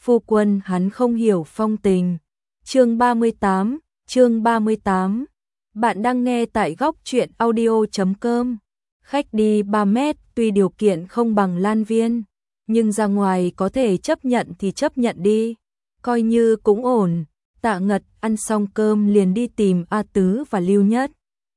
phu quân hắn không hiểu phong tình. Chương 38. Bạn đang nghe tại góc truyện audio.com. Khách đi 3 mét tuy điều kiện không bằng Lan Viên, nhưng ra ngoài có thể chấp nhận thì chấp nhận đi, coi như cũng ổn. Tạ Ngật ăn xong cơm liền đi tìm A Tứ và Lưu Nhất.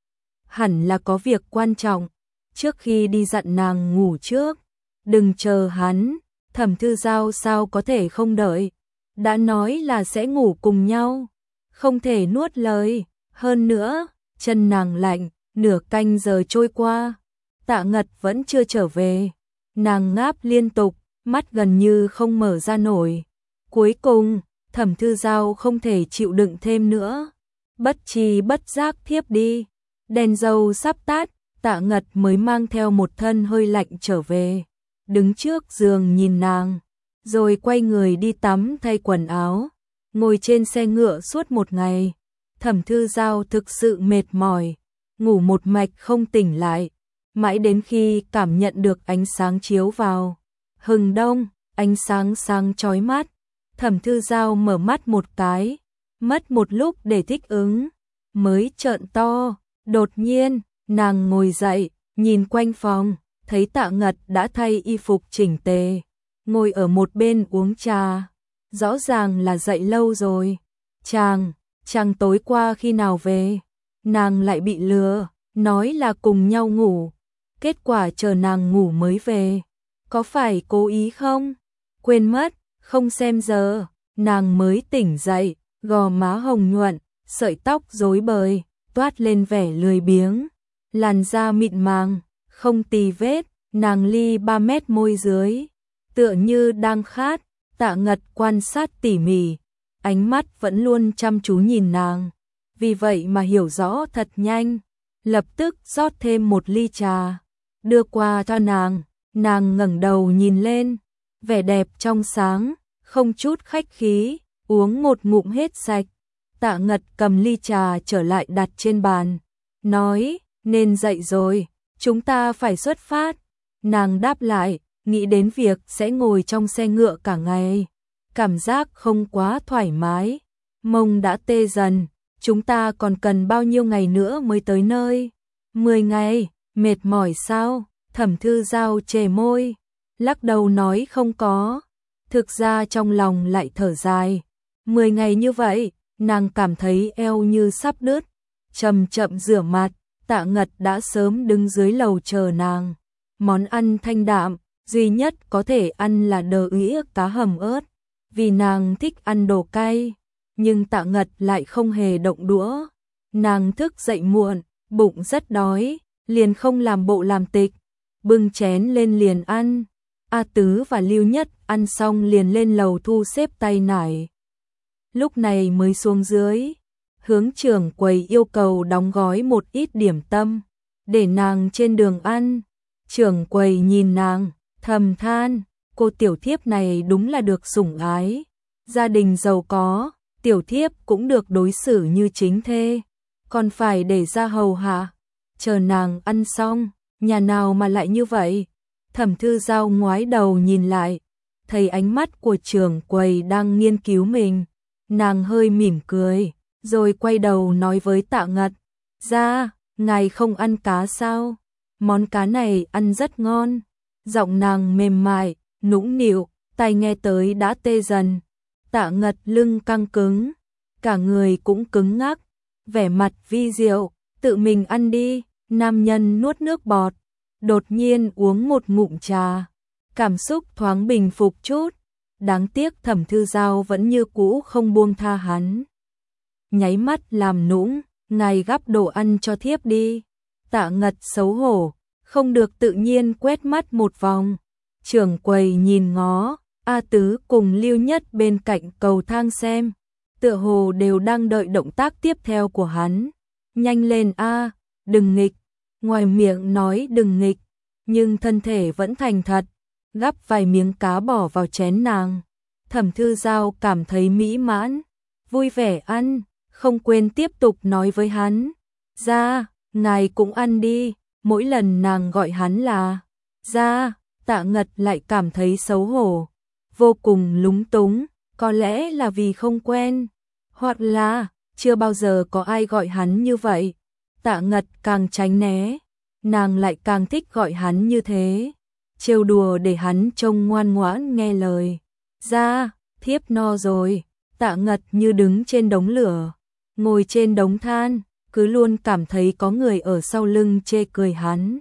Hẳn là có việc quan trọng, trước khi đi dặn nàng ngủ trước, đừng chờ hắn. Thẩm Thư Giao sao có thể không đợi, đã nói là sẽ ngủ cùng nhau, không thể nuốt lời. Hơn nữa, chân nàng lạnh, nửa canh giờ trôi qua, Tạ Ngật vẫn chưa trở về. Nàng ngáp liên tục, mắt gần như không mở ra nổi. Cuối cùng, Thẩm Thư Giao không thể chịu đựng thêm nữa, bất tri bất giác thiếp đi. Đèn dầu sắp tắt, Tạ Ngật mới mang theo một thân hơi lạnh trở về, đứng trước giường nhìn nàng, rồi quay người đi tắm thay quần áo. Ngồi trên xe ngựa suốt một ngày, Thẩm Thư Giao thực sự mệt mỏi, ngủ một mạch không tỉnh lại, mãi đến khi cảm nhận được ánh sáng chiếu vào. Hừng đông, ánh sáng sáng chói mắt, Thẩm Thư Giao mở mắt một cái, mất một lúc để thích ứng, mới trợn to. Đột nhiên, nàng ngồi dậy, nhìn quanh phòng, thấy Tạ Ngật đã thay y phục chỉnh tề, ngồi ở một bên uống trà. Rõ ràng là dậy lâu rồi. Chàng tối qua khi nào về? Nàng lại bị lừa, nói là cùng nhau ngủ, kết quả chờ nàng ngủ mới về. Có phải cố ý không? Quên mất, không xem giờ. Nàng mới tỉnh dậy, gò má hồng nhuận, sợi tóc rối bời, toát lên vẻ lười biếng, làn da mịn màng, không tì vết. Nàng ly 3 mét môi dưới, tựa như đang khát. Tạ Ngật quan sát tỉ mỉ, ánh mắt vẫn luôn chăm chú nhìn nàng, vì vậy mà hiểu rõ thật nhanh. Lập tức rót thêm một ly trà, đưa qua cho nàng. Nàng ngẩng đầu nhìn lên, vẻ đẹp trong sáng, không chút khách khí, uống một ngụm hết sạch. Tạ Ngật cầm ly trà trở lại đặt trên bàn, nói, nên dậy rồi, chúng ta phải xuất phát. Nàng đáp lại, nghĩ đến việc sẽ ngồi trong xe ngựa cả ngày, cảm giác không quá thoải mái, mông đã tê dần. Chúng ta còn cần bao nhiêu ngày nữa mới tới nơi? 10 ngày, mệt mỏi sao? Thẩm Thư Giao chề môi, lắc đầu nói không có. Thực ra trong lòng lại thở dài, 10 ngày như vậy, nàng cảm thấy eo như sắp đứt. Chậm chậm rửa mặt, Tạ Ngật đã sớm đứng dưới lầu chờ nàng. Món ăn thanh đạm, duy nhất có thể ăn là đờ ĩa cá hầm ớt, vì nàng thích ăn đồ cay, nhưng Tạ Ngật lại không hề động đũa. Nàng thức dậy muộn, bụng rất đói, liền không làm bộ làm tịch, bưng chén lên liền ăn. A Tứ và Lưu Nhất ăn xong liền lên lầu thu xếp tay nải. Lúc này mới xuống dưới, hướng trưởng quầy yêu cầu đóng gói một ít điểm tâm, để nàng trên đường ăn. Trưởng quầy nhìn nàng, thầm than, cô tiểu thiếp này đúng là được sủng ái. Gia đình giàu có, tiểu thiếp cũng được đối xử như chính thê, còn phải để ra hầu hạ. Chờ nàng ăn xong, nhà nào mà lại như vậy? Thẩm Thư Giao ngoái đầu nhìn lại, thấy ánh mắt của trưởng quầy đang nghiên cứu mình. Nàng hơi mỉm cười, rồi quay đầu nói với Tạ Ngật, ra, ngài không ăn cá sao? Món cá này ăn rất ngon. Giọng nàng mềm mại, nũng nịu, tai nghe tới đã tê dần. Tạ Ngật lưng căng cứng, cả người cũng cứng ngắc, vẻ mặt vi diệu, tự mình ăn đi. Nam nhân nuốt nước bọt, đột nhiên uống một ngụm trà, cảm xúc thoáng bình phục chút. Đáng tiếc Thẩm Thư Giao vẫn như cũ không buông tha hắn. Nháy mắt làm nũng, ngài gắp đồ ăn cho thiếp đi. Tạ Ngật xấu hổ, không được tự nhiên quét mắt một vòng. Trưởng quầy nhìn ngó, A Tứ cùng Lưu Nhất bên cạnh cầu thang xem, tựa hồ đều đang đợi động tác tiếp theo của hắn. Nhanh lên a, đừng nghịch. Ngoài miệng nói đừng nghịch, nhưng thân thể vẫn thành thật, gắp vài miếng cá bỏ vào chén nàng. Thẩm Thư Giao cảm thấy mỹ mãn, vui vẻ ăn, không quên tiếp tục nói với hắn, ra, ngài cũng ăn đi. Mỗi lần nàng gọi hắn là ra, Tạ Ngật lại cảm thấy xấu hổ, vô cùng lúng túng, Có lẽ là vì không quen, hoặc là chưa bao giờ có ai gọi hắn như vậy. Tạ Ngật càng tránh né, nàng lại càng thích gọi hắn như thế, trêu đùa để hắn trông ngoan ngoãn nghe lời. Ra, thiếp no rồi. Tạ Ngật như đứng trên đống lửa, ngồi trên đống than, cứ luôn cảm thấy có người ở sau lưng chê cười hắn.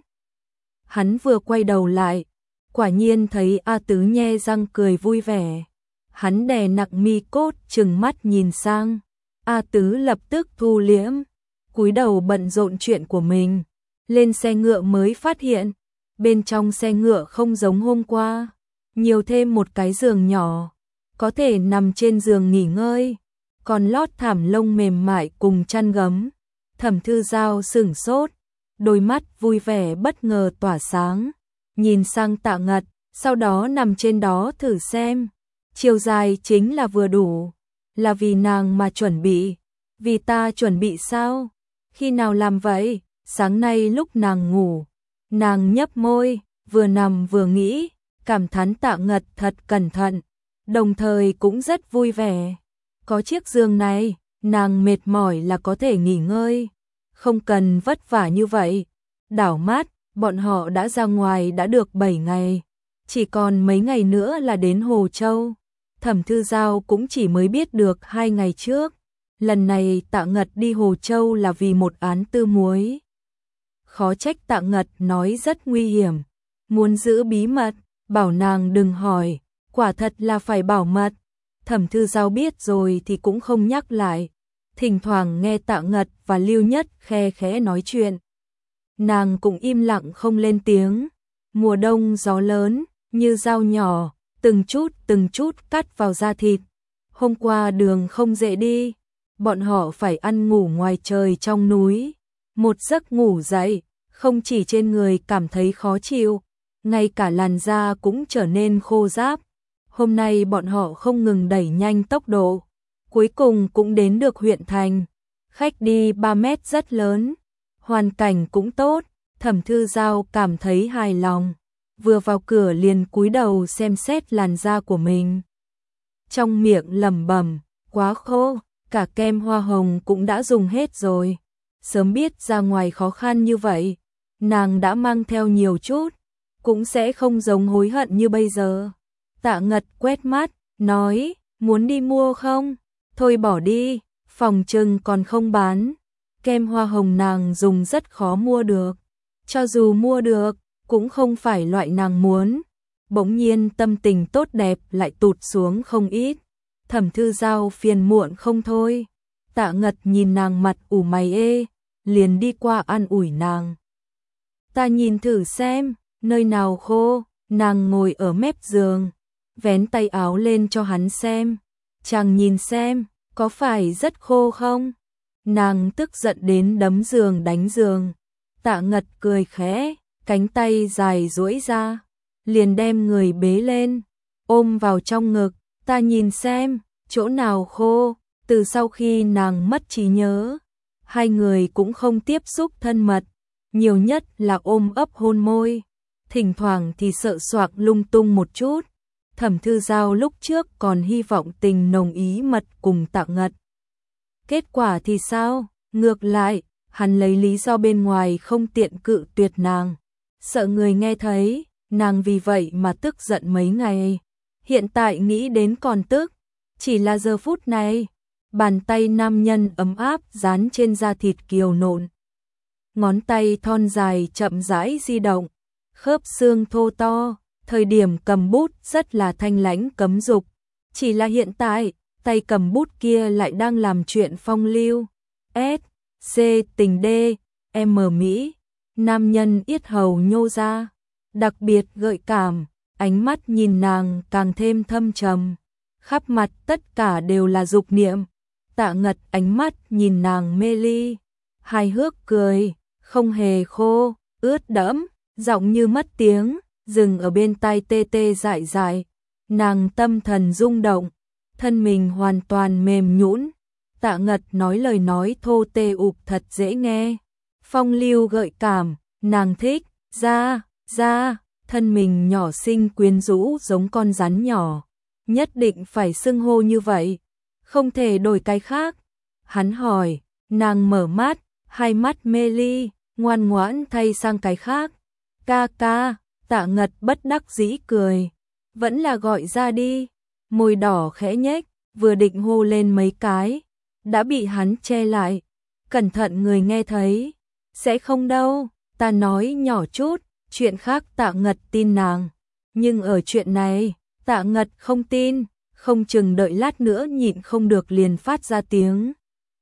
Hắn vừa quay đầu lại, quả nhiên thấy A Tứ nhe răng cười vui vẻ. Hắn đè nặng mi cốt trừng mắt nhìn sang. A Tứ lập tức thu liễm, cúi đầu bận rộn chuyện của mình. Lên xe ngựa mới phát hiện, bên trong xe ngựa không giống hôm qua, nhiều thêm một cái giường nhỏ, có thể nằm trên giường nghỉ ngơi, còn lót thảm lông mềm mại cùng chăn gấm. Thẩm Thư Giao sửng sốt, đôi mắt vui vẻ bất ngờ tỏa sáng, nhìn sang Tạ Ngật, sau đó nằm trên đó thử xem. Chiều dài chính là vừa đủ, là vì nàng mà chuẩn bị. Vì ta chuẩn bị sao? Khi nào làm vậy? Sáng nay lúc nàng ngủ, nàng nhấp môi, vừa nằm vừa nghĩ, cảm thán Tạ Ngật thật cẩn thận, đồng thời cũng rất vui vẻ. Có chiếc giường này, nàng mệt mỏi là có thể nghỉ ngơi, không cần vất vả như vậy. Đảo mắt, bọn họ đã ra ngoài đã được 7 ngày, chỉ còn mấy ngày nữa là đến Hồ Châu. Thẩm Thư Giao cũng chỉ mới biết được 2 ngày trước. Lần này Tạ Ngật đi Hồ Châu là vì một án tư muối. Khó trách Tạ Ngật nói rất nguy hiểm, muốn giữ bí mật, bảo nàng đừng hỏi, quả thật là phải bảo mật. Thẩm Thư Giao biết rồi thì cũng không nhắc lại, thỉnh thoảng nghe Tạ Ngật và Lưu Nhất khe khẽ nói chuyện. Nàng cũng im lặng không lên tiếng. Mùa đông gió lớn, như dao nhỏ, từng chút cắt vào da thịt. Hôm qua đường không dễ đi, bọn họ phải ăn ngủ ngoài trời trong núi. Một giấc ngủ dậy, không chỉ trên người cảm thấy khó chịu, ngay cả làn da cũng trở nên khô ráp. Hôm nay bọn họ không ngừng đẩy nhanh tốc độ, cuối cùng cũng đến được huyện thành. Khách đi 3 mét rất lớn, hoàn cảnh cũng tốt, Thẩm Thư Giao cảm thấy hài lòng. Vừa vào cửa liền cúi đầu xem xét làn da của mình. Trong miệng lẩm bẩm, quá khô, cả kem hoa hồng cũng đã dùng hết rồi. Sớm biết ra ngoài khó khăn như vậy, nàng đã mang theo nhiều chút, cũng sẽ không giống hối hận như bây giờ. Tạ Ngật quét mắt, nói, muốn đi mua không? Thôi bỏ đi, phòng trừng còn không bán. Kem hoa hồng nàng dùng rất khó mua được. Cho dù mua được, cũng không phải loại nàng muốn. Bỗng nhiên tâm tình tốt đẹp lại tụt xuống không ít. Thẩm Thư Giao phiền muộn không thôi. Tạ Ngật nhìn nàng mặt ủ mày ê, liền đi qua an ủi nàng. Ta nhìn thử xem, nơi nào khô. Nàng ngồi ở mép giường, vén tay áo lên cho hắn xem. Chàng nhìn xem, có phải rất khô không? Nàng tức giận đến đấm giường đánh giường. Tạ Ngật cười khẽ, cánh tay dài duỗi ra, liền đem người bế lên, ôm vào trong ngực. Ta nhìn xem, chỗ nào khô. Từ sau khi nàng mất trí nhớ, hai người cũng không tiếp xúc thân mật, nhiều nhất là ôm ấp hôn môi, thỉnh thoảng thì sợ soạc lung tung một chút. Thẩm Thư Giao lúc trước còn hy vọng tình nồng ý mật cùng Tạ Ngật. Kết quả thì sao? Ngược lại, hắn lấy lý do bên ngoài không tiện cự tuyệt nàng, sợ người nghe thấy, nàng vì vậy mà tức giận mấy ngày. Hiện tại nghĩ đến còn tức, chỉ là giờ phút này, bàn tay nam nhân ấm áp dán trên da thịt kiều nộn. Ngón tay thon dài chậm rãi di động, khớp xương thô to, thời điểm cầm bút rất là thanh lãnh cấm dục. Chỉ là hiện tại, tay cầm bút kia lại đang làm chuyện phong lưu. S, C tình D, M Mỹ. Nam nhân yết hầu nhô ra, đặc biệt gợi cảm, ánh mắt nhìn nàng càng thêm thâm trầm. Khắp mặt tất cả đều là dục niệm. Tạ Ngật ánh mắt nhìn nàng mê ly, hài hước cười, không hề khô, ướt đẫm, giọng như mất tiếng, dừng ở bên tai tê tê dại dại. Nàng tâm thần rung động, thân mình hoàn toàn mềm nhũn. Tạ Ngật nói lời nói thô tê ụp thật dễ nghe, phong lưu gợi cảm, nàng thích. Ra, thân mình nhỏ xinh quyến rũ giống con rắn nhỏ, nhất định phải xưng hô như vậy, không thể đổi cái khác. Hắn hỏi, nàng mở mắt, hai mắt mê ly, ngoan ngoãn thay sang cái khác. Ca ca, Tạ Ngật bất đắc dĩ cười, vẫn là gọi ra đi. Môi đỏ khẽ nhếch, vừa định hô lên mấy cái, đã bị hắn che lại. Cẩn thận người nghe thấy. Sẽ không đâu, ta nói nhỏ chút, chuyện khác Tạ Ngật tin nàng. Nhưng ở chuyện này, Tạ Ngật không tin, không chừng đợi lát nữa nhịn không được liền phát ra tiếng.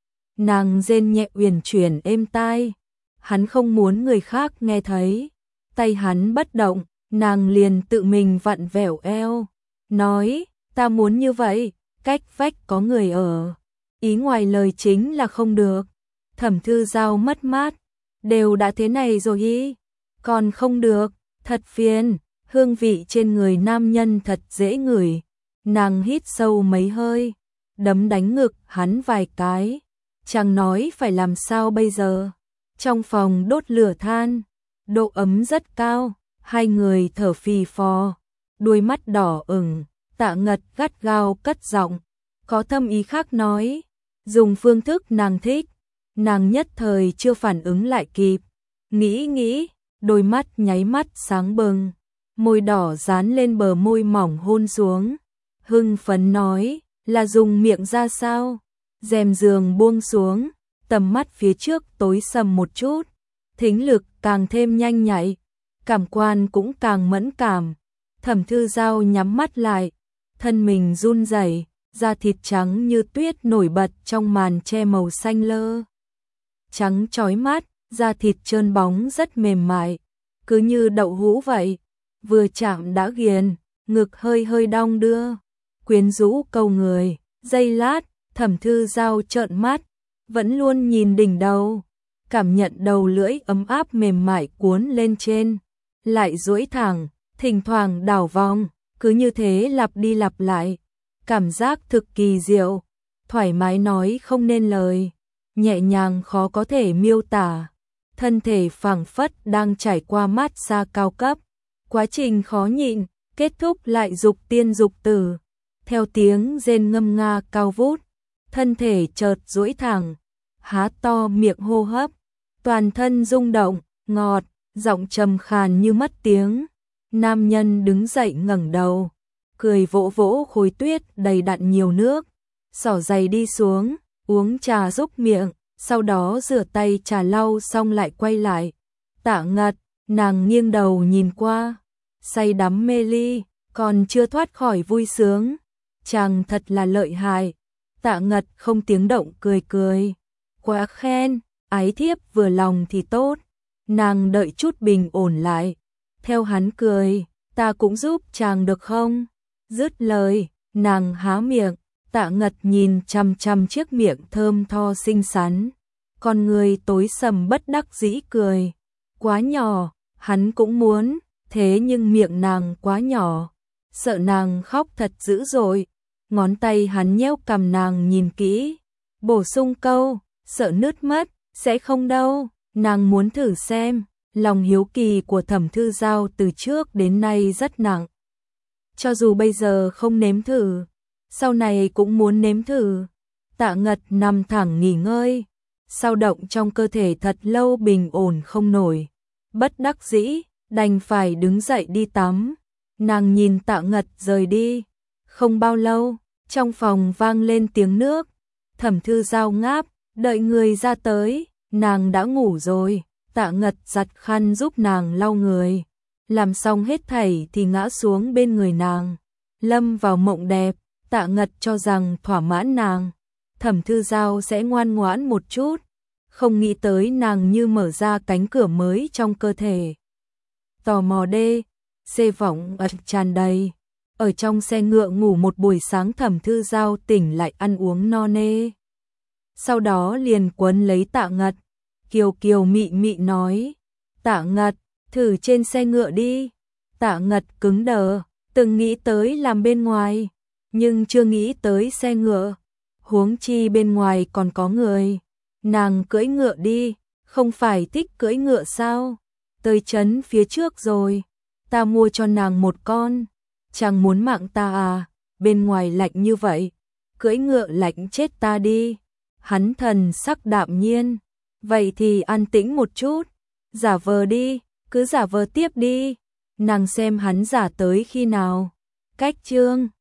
Nàng rên nhẹ uyển chuyển êm tai, hắn không muốn người khác nghe thấy. Tay hắn bất động, nàng liền tự mình vặn vẹo eo, nói, ta muốn như vậy, cách vách có người ở. Ý ngoài lời chính là không được. Thẩm Thư Giao mất mát, đều đã thế này rồi ý, còn không được, thật phiền, hương vị trên người nam nhân thật dễ ngửi. Nàng hít sâu mấy hơi, đấm đánh ngực hắn vài cái, chẳng nói phải làm sao bây giờ. Trong phòng đốt lửa than, độ ấm rất cao, hai người thở phì phò, đôi mắt đỏ ửng. Tạ Ngật gắt gao cất giọng, có thâm ý khác nói, dùng phương thức nàng thích. Nàng nhất thời chưa phản ứng lại kịp, nghĩ, đôi mắt nháy mắt sáng bừng, môi đỏ dán lên bờ môi mỏng hôn xuống. Hưng phấn nói, là dùng miệng ra sao? Rèm giường buông xuống, tầm mắt phía trước tối sầm một chút, thính lực càng thêm nhanh nhạy, cảm quan cũng càng mẫn cảm. Thẩm Thư Giao nhắm mắt lại, thân mình run rẩy, da thịt trắng như tuyết nổi bật trong màn che màu xanh lơ. Trắng chói mắt, da thịt trơn bóng rất mềm mại, cứ như đậu hũ vậy, vừa chạm đã ghiền, ngực hơi hơi đong đưa, quyến rũ câu người. Giây lát, Thẩm Thư Giao trợn mắt, vẫn luôn nhìn đỉnh đầu, cảm nhận đầu lưỡi ấm áp mềm mại cuốn lên trên, lại duỗi thẳng, thỉnh thoảng đảo vòng, cứ như thế lặp đi lặp lại, cảm giác thực kỳ diệu, thoải mái nói không nên lời, nhẹ nhàng khó có thể miêu tả. Thân thể phảng phất đang trải qua mát xa cao cấp, quá trình khó nhịn, kết thúc lại dục tiên dục tử. Theo tiếng rên ngâm nga cao vút, thân thể chợt duỗi thẳng, há to miệng hô hấp, toàn thân rung động, ngọt, giọng trầm khàn như mất tiếng. Nam nhân đứng dậy ngẩng đầu, cười vỗ vỗ khối tuyết đầy đặn nhiều nước, xỏ giày đi xuống, uống trà giúp miệng, sau đó rửa tay trà lau xong lại quay lại. Tạ Ngật, nàng nghiêng đầu nhìn qua, say đắm mê ly, còn chưa thoát khỏi vui sướng. Chàng thật là lợi hại. Tạ Ngật không tiếng động cười, quá khen, ái thiếp vừa lòng thì tốt. Nàng đợi chút bình ổn lại, theo hắn cười, ta cũng giúp chàng được không? Dứt lời, nàng há miệng, Tạ Ngật nhìn chằm chằm chiếc miệng thơm tho xinh xắn, con người tối sầm bất đắc dĩ cười, quá nhỏ, hắn cũng muốn, thế nhưng miệng nàng quá nhỏ, sợ nàng khóc thật dữ dội. Ngón tay hắn nhéo cằm nàng nhìn kỹ, bổ sung câu, sợ nứt mất, sẽ không đâu, nàng muốn thử xem. Lòng hiếu kỳ của Thẩm Thư Giao từ trước đến nay rất nặng. Cho dù bây giờ không nếm thử, sau này cũng muốn nếm thử. Tạ Ngật nằm thẳng nghỉ ngơi, sao động trong cơ thể thật lâu bình ổn không nổi. Bất đắc dĩ, đành phải đứng dậy đi tắm. Nàng nhìn Tạ Ngật rời đi. Không bao lâu, trong phòng vang lên tiếng nước. Thẩm Thư Giao ngáp, đợi người ra tới, nàng đã ngủ rồi. Tạ Ngật giặt khăn giúp nàng lau người, làm xong hết thảy thì ngã xuống bên người nàng, lâm vào mộng đẹp. Tạ Ngật cho rằng thỏa mãn nàng, Thẩm Thư Giao sẽ ngoan ngoãn một chút, không nghĩ tới nàng như mở ra cánh cửa mới trong cơ thể. Tò mò đê, xê vọng tràn đầy. Ở trong xe ngựa ngủ một buổi sáng, Thẩm Thư Giao tỉnh lại ăn uống no nê. Sau đó liền quấn lấy Tạ Ngật, kiều kiều mị mị nói, Tạ Ngật, thử trên xe ngựa đi. Tạ Ngật cứng đờ, từng nghĩ tới làm bên ngoài, nhưng chưa nghĩ tới xe ngựa, huống chi bên ngoài còn có người. Nàng cưỡi ngựa đi, không phải thích cưỡi ngựa sao? Tới trấn phía trước rồi, ta mua cho nàng một con. Chàng muốn mạng ta à? bên ngoài lạnh như vậy, cưỡi ngựa lạnh chết ta đi. Hắn thần sắc đạm nhiên, vậy thì an tĩnh một chút, giả vờ đi, cứ giả vờ tiếp đi, nàng xem hắn giả tới khi nào. Cách chương